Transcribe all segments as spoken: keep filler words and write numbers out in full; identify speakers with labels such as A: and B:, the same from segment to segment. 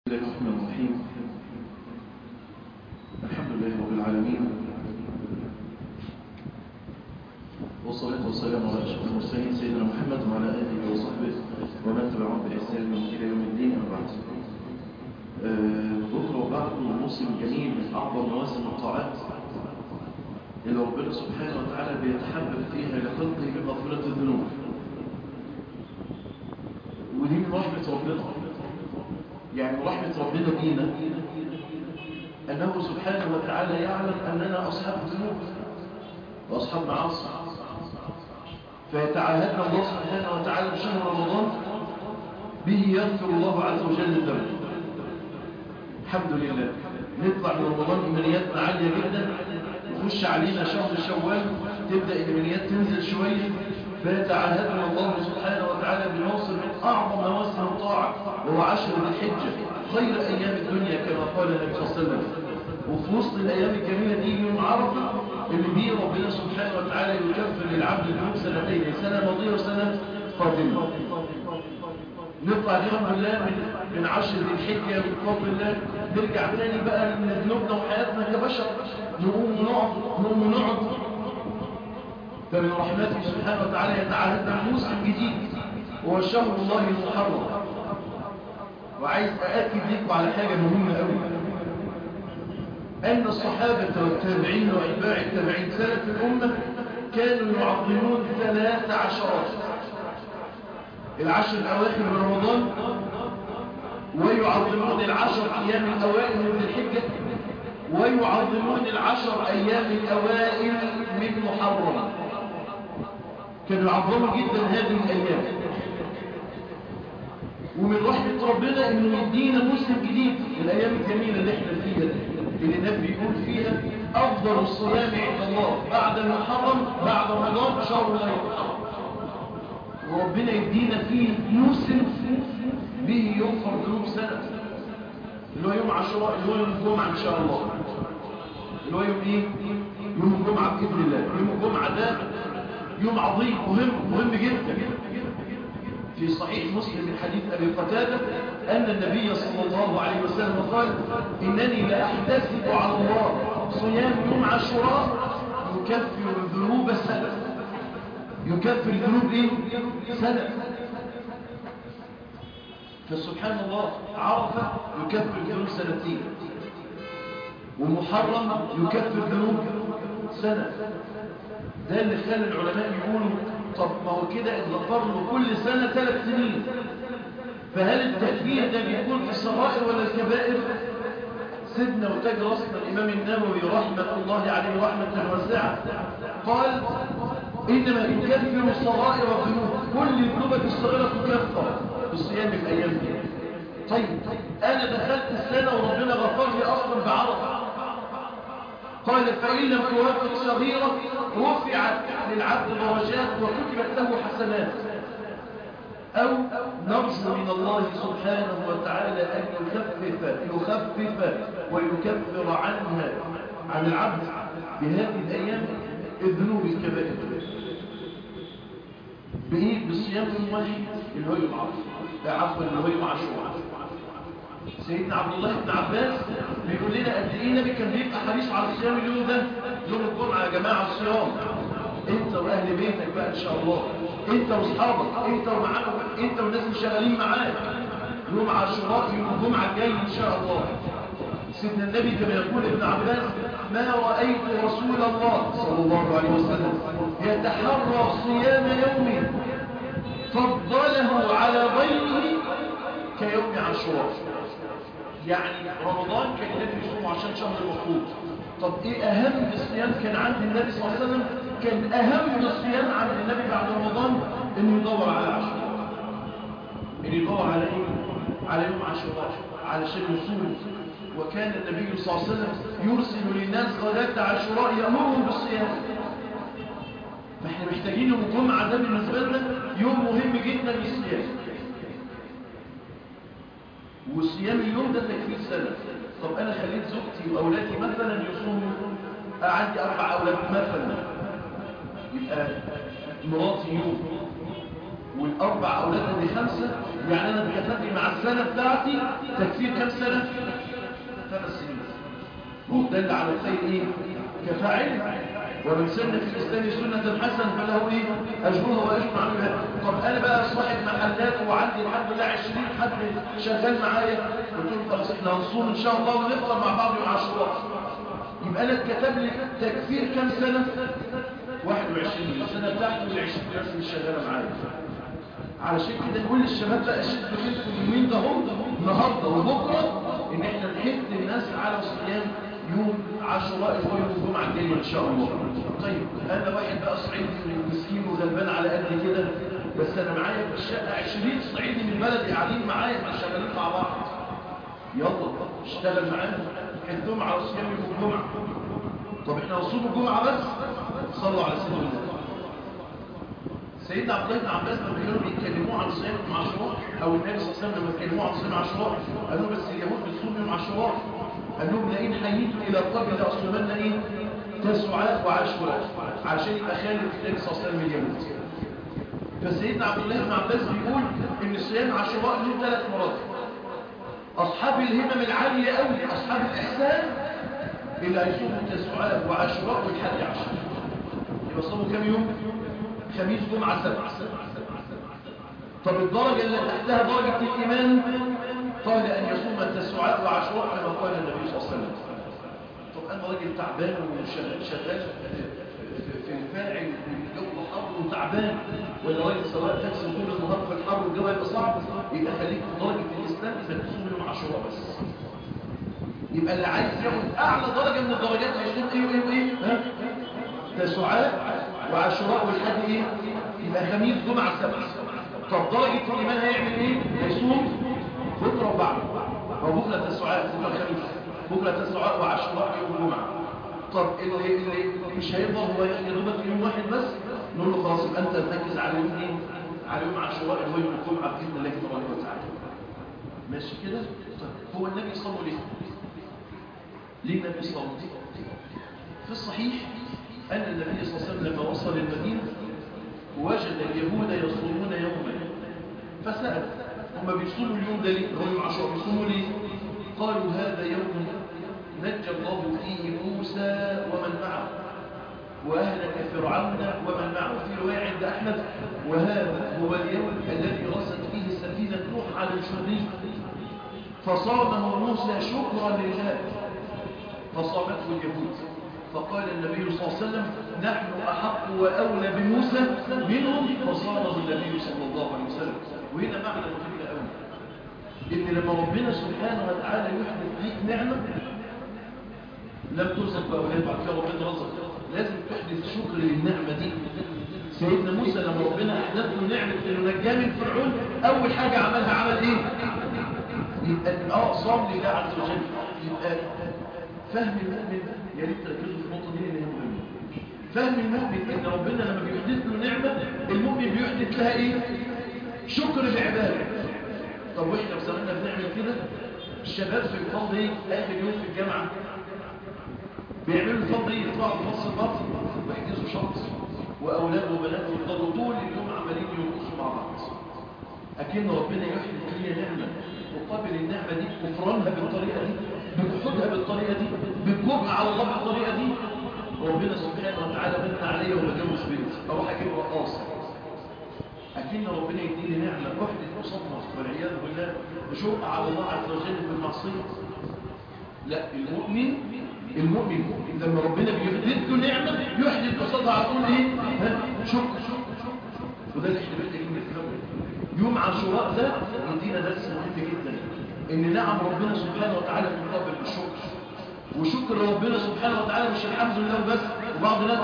A: بسم الله الرحمن الرحيم. الحمد لله رب العالمين، والصلاة والسلام على أشرف المرسلين سيدنا محمد وعلى آله وصحبه ومن تبعهم بإحسان إلى يوم الدين. أما بعد، بكرة وبعد موسم جميل من أعظم مواسم الطاعات اللي ربنا سبحانه وتعالى بيتحبب فيها لخلقه بمغفرة الذنوب، ودي من رحمة ربنا. يعني رحمة ربنا بينا أنه سبحانه وتعالى يعلم أننا أصحاب ذنوب وأصحاب معاصي، فيتعاهدنا الله سبحانه وتعالى بشهر رمضان به يغفر الله عز وجل الذنب. الحمد لله، نطلع من رمضان إيمانياتنا عالية جدا، نخش علينا شهر شوال تبدأ الإيمانيات تنزل شوية، فيتعاهدنا الله سبحانه وتعالى بنوصل من أعظم مواسم الطاعة وهو عشر ذي الحجة، خير أيام الدنيا كما قال النبي صلى الله عليه وسلم. وفي وسط الأيام الجميلة دي يوم عرفة اللي بيه ربنا سبحانه وتعالى يكفر للعبد ذنوب سنتين، سنة ماضية وسنة قادمة. نطلع الحمد لله من من عشر ذي الحجة بفضل الله، نرجع تاني بقى من ذنوبنا وحياتنا كبشر، نقوم ونقعد نقوم ونقعد. فمن رحمته سبحانه وتعالى يتعهدنا موسم جديد هو شهر الله المحرم. وعايز أأكد لكم على حاجة مهمة قوي، أن الصحابة والتابعين وأتباع التابعين سلف الأمة كانوا يعظمون ثلاث عشرات: العشر الأواخر من رمضان، ويعظمون العشر أيام الأوائل من الحجة، ويعظمون العشر أيام الأوائل من محرم. كانوا يعظموا جدا هذه الأيام. ومن رحمة ربنا إنه يدينا موسم جديد، الأيام الجميلة اللي احنا فيها اللي النبي يقول فيها أفضل الصيام عند الله بعد المحرم بعد رمضان شهر الله المحرم. وربنا يدينا فيه موسم به يغفر ذنوب سنة، اللي هو يوم عاشوراء، اللي هو يوم الجمعة إن شاء الله، اللي هو يوم إيه؟ يوم الجمعة بإذن الله. يوم الجمعة ده يوم عظيم مهم مهم جدا. في صحيح مسلم من حديث أبي قتادة أن النبي صلى الله عليه وسلم قال: إنني لأحتسب على الله صيام يوم عاشوراء يكفر الذنوب سنة. يكفر الذنوب إيه؟ سنة. فسبحان الله، عرفة يكفر الذنوب سنتين، ومحرم يكفر الذنوب سنة. ده اللي خلى العلماء يقولوا: طب ما هو كده اتغفر له كل سنة ثلاث سنين، فهل التكفير ده بيكون في الصغائر ولا الكبائر؟ سيدنا وتاج راسنا الإمام النووي رحمة الله عليه رحمة واسعة قال: إنما تكفر الصغائر والذنوب، كل ذنوبة الصغيرة تكفر بالصيام في الأيام دي. طيب أنا دخلت السنة وربنا غفر لي أصلا بعرفة، قال: فإن لم توافق صغيرة رفعت للعبد درجات وكتبت له حسنات. أو نرجو من الله سبحانه وتعالى أن يخفف يخفف ويكفر عنها عن العبد بهذه الأيام الذنوب الكبائر. بإيه؟ بالصيام المواحد اللي هو يوم عرفة، عفوا اللي هو يوم عاشوراء. سيدنا عبد الله بن عباس بيقول لنا قد ايه النبي كان بيبقى حريص على الصيام اليوم ده، يوم الجمعه. يا جماعه الصيام، انت واهل بيتك بقى ان شاء الله، انت واصحابك، انت ومعاك، انت والناس اللي شغالين معاك، يوم عاشوراء يوم الجمعه الجاي ان شاء الله. سيدنا النبي كما يقول ابن عباس: ما رايت رسول الله صلى الله عليه وسلم يتحرى صيام يوم فضله على غيره كيوم عاشوراء. يعني رمضان كان النبي يصوم عشان شهر المفروض. طب ايه اهم الصيام كان عند النبي صلى الله عليه وسلم؟ كان اهم الصيام عند النبي بعد رمضان انه يدور على عاشوراء. انه يدور على ايه؟ على يوم عاشوراء علشان يصوم. وكان النبي صلى الله عليه وسلم يرسل للناس غداة عاشوراء يأمرهم بالصيام. فاحنا محتاجين يوم الجمعة ده بالنسبة لنا يوم مهم جدا للصيام. والصيام اليوم ده تكفير سنة. طب أنا خليت زوجتي وأولادي مثلا يصوموا، عندي أربع أولاد مثلا، يبقى مراتي يوم والاربع اولاد ادي خمسه، يعني انا اتكتب لي مع السنه بتاعتي تكفير كام سنه؟ ثلاث سنين. ودل على الخير ايه؟ كفاعل. ومن سن في الاسلام سنه حسنه فله ايه؟ اجرها واجر عملها. طب انا بقى صاحب محلات وعندي الحمد لله عشرين حد شغال معايا، قلت لهم خلاص احنا هنصوم ان شاء الله ونفطر مع بعض يوم عاشوراء، يبقى انا اتكتب لي تكفير كام سنه؟ واحد وعشرين. السنه بتاعتي والعشرين ناس اللي شغاله معايا. علشان كده نقول للشباب بقى شد بخيركم اليومين ده هم النهارده وبكره ان احنا نحث الناس على صيام يوم عاشوراء ويوم الجمعه الجايه ان شاء الله. طيب انا واحد بقى صعيدي مسكين وغلبان على قد كده، بس انا معايا في الشقه عشرين صعيدي من بلدي قاعدين معايا احنا شغالين مع بعض، يلا اشتغل معانا حثهم على صيام يوم الجمعه. طب احنا هنصوم الجمعه بس؟ صلوا على سيدنا الله. سيدنا عبد الله بن عباس لما كانوا بيتكلموا عن صيام عاشوراء، او النبي صلى الله عليه وسلم لما اتكلموا عن صيام عاشوراء قالوا بس اليهود بتصوم يوم عاشوراء، قال لهم لئن حييتم الى قبل لاصومن ايه؟ تسعاء وعاشوراء، عشان يبقى خالد النبي صلى الله عليه وسلم اليهود. فسيدنا عبد الله بن عباس بيقول ان صيام عاشوراء له ثلاث مراتب. اصحاب الهمم العاليه قوي، اصحاب الاحسان اللي هيصوموا تسعاء وعاشوراء والحادي عشر، يبقى صوموا كام يوم؟ خميس جمعة سبت. طب الدرجة اللي تحتها درجة الإيمان قال أن يصوم التسعاء وعاشوراء كما قال النبي صلى الله عليه وسلم. طب أنا راجل تعبان وشغال شغال في الفاعل والجو حر وتعبان، ولا راجل سواء تاكسي طول النهار في الحر والجو هيبقى صعب، يبقى خليك في درجة الإسلام إذا تصوم يوم عاشوراء بس. يبقى اللي عايز ياخد أعلى درجة من الدرجات هيصوم إيه وإيه وإيه؟ ها؟ تسعاء وعاشوراء والحد ايه؟ يبقى خميس جمعة سبت. طب درجة الإيمان هيعمل ايه؟ هيصوم بكرة وبعد، أو بكرة تسعاء بكرة خميس، بكرة تسعاء وعاشوراء يوم الجمعة. طب اللي, اللي مش هيقدر هو يضربك يوم واحد بس، نقول له خلاص يبقى أنت تركز على يوم ايه؟ على يوم عاشوراء اللي هو يوم الجمعة بإذن الله تبارك وتعالى. ماشي كده؟ طيب هو النبي صلى الله عليه وسلم ليه النبي صلى الله عليه وسلم؟ في الصحيح أن النبي صلى الله عليه وسلم لما وصل المدينة وجد اليهود يصومون يوما، فسأل هم بيصوموا اليوم ده ليه؟ هم عشر بيصوموا ليه؟ قالوا هذا يوم نجى الله فيه موسى ومن معه وأهلك فرعون ومن معه، في رواية عند أحمد وهذا هو اليوم الذي رست فيه سفينة نوح على الجودي فصامه موسى شكرا لله فصامته اليهود. فقال النبي صلى الله عليه وسلم نحن أحق وأولى بموسى منهم فصامه النبي صلى الله عليه وسلم. وهنا معنى مهم قوي إن لما ربنا سبحانه وتعالى يحدث ليك نعمة لم ترزق بأولاد بعد كده ربنا رزق، لازم تحدث شكر للنعمة دي. سيدنا موسى لما ربنا أحدث له نعمة إنه نجاه من فرعون أول حاجة عملها عمل إيه؟ يبقى اه صام لله عز وجل. يبقى فهم المؤمن، يا ريت تركزوا في النقطة دي لأن هي مهمة. فهم المؤمن إن ربنا لما بيحدث له نعمة المؤمن بيحدث لها إيه؟ شكر العبادة. طب وإحنا في زماننا بنعمل كده؟ الشباب في الفضل إيه؟ آخر يوم في الجامعة بيعملوا الفضل إيه؟ يطلعوا في نص البطن ويحجزوا شخص وأولاد وبنات ويفضلوا طول اليوم عمالين يرقصوا مع بعض. أكن ربنا يحدث لي نعمة وقابل النعمة دي كفرانها بالطريقة دي، بجحودها بالطريقة دي، بالجبن على الله بالطريقة دي. ربنا سبحانه وتعالى بنت عليا وبجوز بنت أروح أجيب رقاصة، أكن ربنا يديني نعمة أحدث قصادها والعياذ بالله بشوق على الله عز وجل بالمعصية. لا، المؤمن المؤمن لما ربنا بيحدث له نعمة يحدث قصادها على طول إيه؟ شكر. وده اللي احنا محتاجين نفهمه. يوم عاشوراء ده يدينا درس مهم جدا ان نعم ربنا سبحانه وتعالى مقابل بالشكر، وشكر ربنا سبحانه وتعالى مش الحمد لله بس. وبعض الناس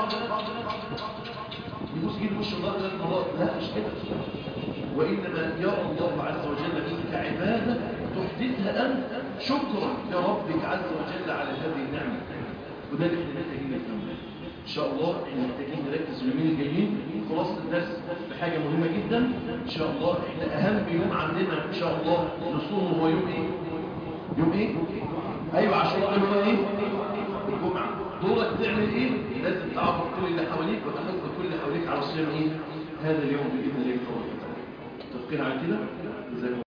A: يبص يجيب وش الله ثلاث مرات، لا مش كده. وانما يرى الله عز وجل منك عباده تحدثها انت شكرا لربك عز وجل على هذه النعمه. وده اللي احنا محتاجين نفهمه ان شاء الله. احنا محتاجين نركز اليومين الجايين خلاصة الدرس بحاجة مهمة جدا ان شاء الله. احنا اهم يوم عندنا ان شاء الله نصومه هو يوم ايه؟ يوم ايه؟ ايوه عاشوراء اللي هو ايه؟ الجمعة. دورك تعمل ايه؟ لازم تعرف كل اللي حواليك وتحط كل اللي حواليك على صيام ايه؟ هذا اليوم باذن الله. متفقين على كده؟